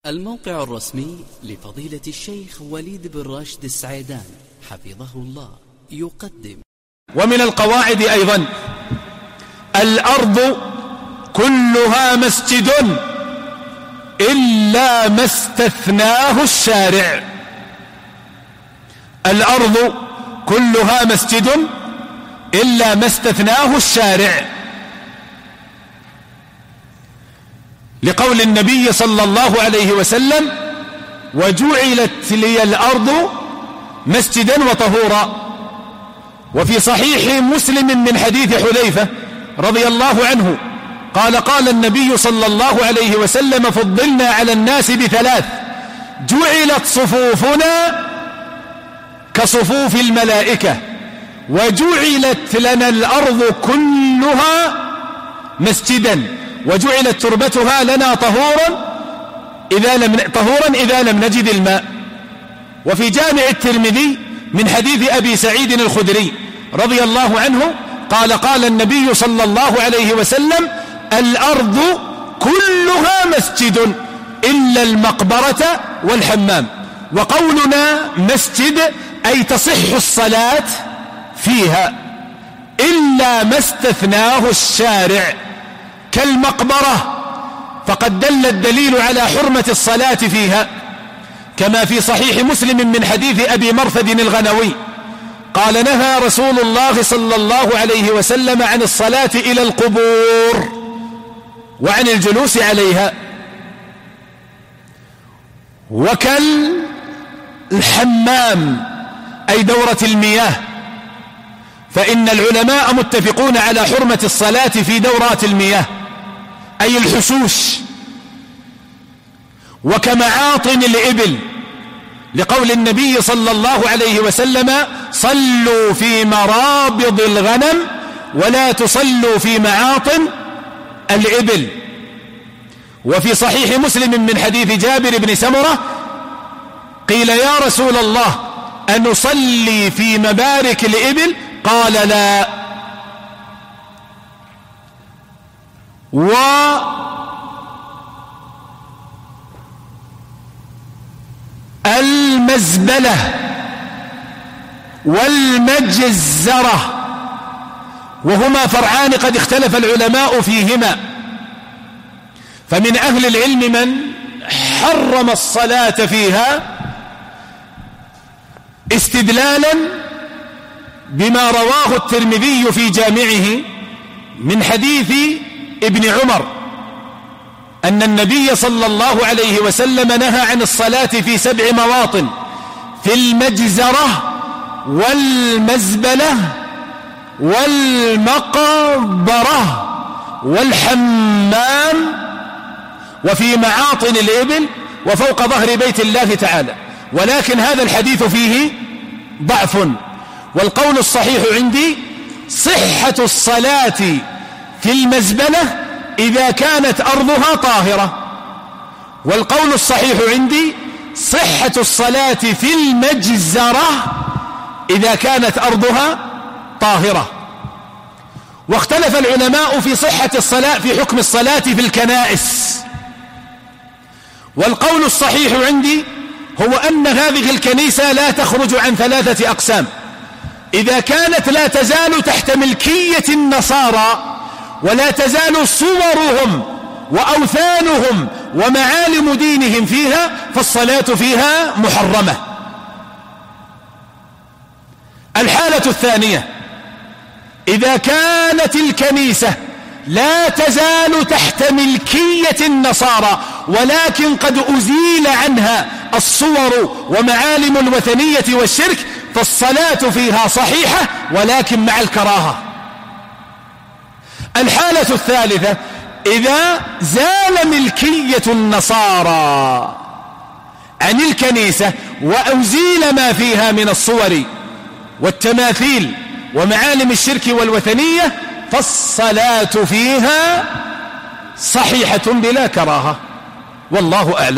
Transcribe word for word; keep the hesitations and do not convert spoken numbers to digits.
الموقع الرسمي لفضيلة الشيخ وليد بن راشد السعيدان حفظه الله يقدم. ومن القواعد أيضا: الأرض كلها مسجد إلا ما استثناه الشارع. الأرض كلها مسجد إلا ما استثناه الشارع، لقول النبي صلى الله عليه وسلم: وجعلت لي الأرض مسجدا وطهورا. وفي صحيح مسلم من حديث حذيفة رضي الله عنه قال: قال النبي صلى الله عليه وسلم: فضلنا على الناس بثلاث: جعلت صفوفنا كصفوف الملائكة، وجعلت لنا الأرض كلها مسجدا، وجعلت تربتها لنا طهورا إذا لم طهورا إذا لم نجد الماء. وفي جامع الترمذي من حديث أبي سعيد الخدري رضي الله عنه قال: قال النبي صلى الله عليه وسلم: الأرض كلها مسجد إلا المقبرة والحمام. وقولنا مسجد أي تصح الصلاة فيها إلا ما استثناه الشارع، كالمقبرة، فقد دل الدليل على حرمة الصلاة فيها، كما في صحيح مسلم من حديث أبي مرثد الغنوي قال: نهى رسول الله صلى الله عليه وسلم عن الصلاة إلى القبور وعن الجلوس عليها. وكالحمام أي دورة المياه، فإن العلماء متفقون على حرمة الصلاة في دورات المياه أي الحشوش. وكمعاطن الإبل، لقول النبي صلى الله عليه وسلم: صلوا في مرابض الغنم ولا تصلوا في معاطن الإبل. وفي صحيح مسلم من حديث جابر بن سمرة قيل: يا رسول الله، أنصلي في مبارك الإبل؟ قال: لا. والمزبلة والمجزرة، وهما فرعان قد اختلف العلماء فيهما، فمن أهل العلم من حرم الصلاة فيها استدلالا بما رواه الترمذي في جامعه من حديث ابن عمر أن النبي صلى الله عليه وسلم نهى عن الصلاة في سبع مواطن: في المجزرة والمزبلة والمقبرة والحمام وفي معاطن الإبل وفوق ظهر بيت الله تعالى. ولكن هذا الحديث فيه ضعف، والقول الصحيح عندي صحة الصلاة في المزبلة إذا كانت أرضها طاهرة، والقول الصحيح عندي صحة الصلاة في المجزرة إذا كانت أرضها طاهرة. واختلف العلماء في صحة الصلاة في حكم الصلاة في الكنائس، والقول الصحيح عندي هو أن هذه الكنيسة لا تخرج عن ثلاثة أقسام: إذا كانت لا تزال تحت ملكية النصارى ولا تزال صورهم وأوثانهم ومعالم دينهم فيها فالصلاة فيها محرمة. الحالة الثانية: إذا كانت الكنيسة لا تزال تحت ملكية النصارى ولكن قد أزيل عنها الصور ومعالم الوثنية والشرك فالصلاة فيها صحيحة ولكن مع الكراهة. الحالة الثالثة: إذا زال ملكية النصارى عن الكنيسة وأزيل ما فيها من الصور والتماثيل ومعالم الشرك والوثنية فالصلاة فيها صحيحة بلا كراهة، والله أعلم.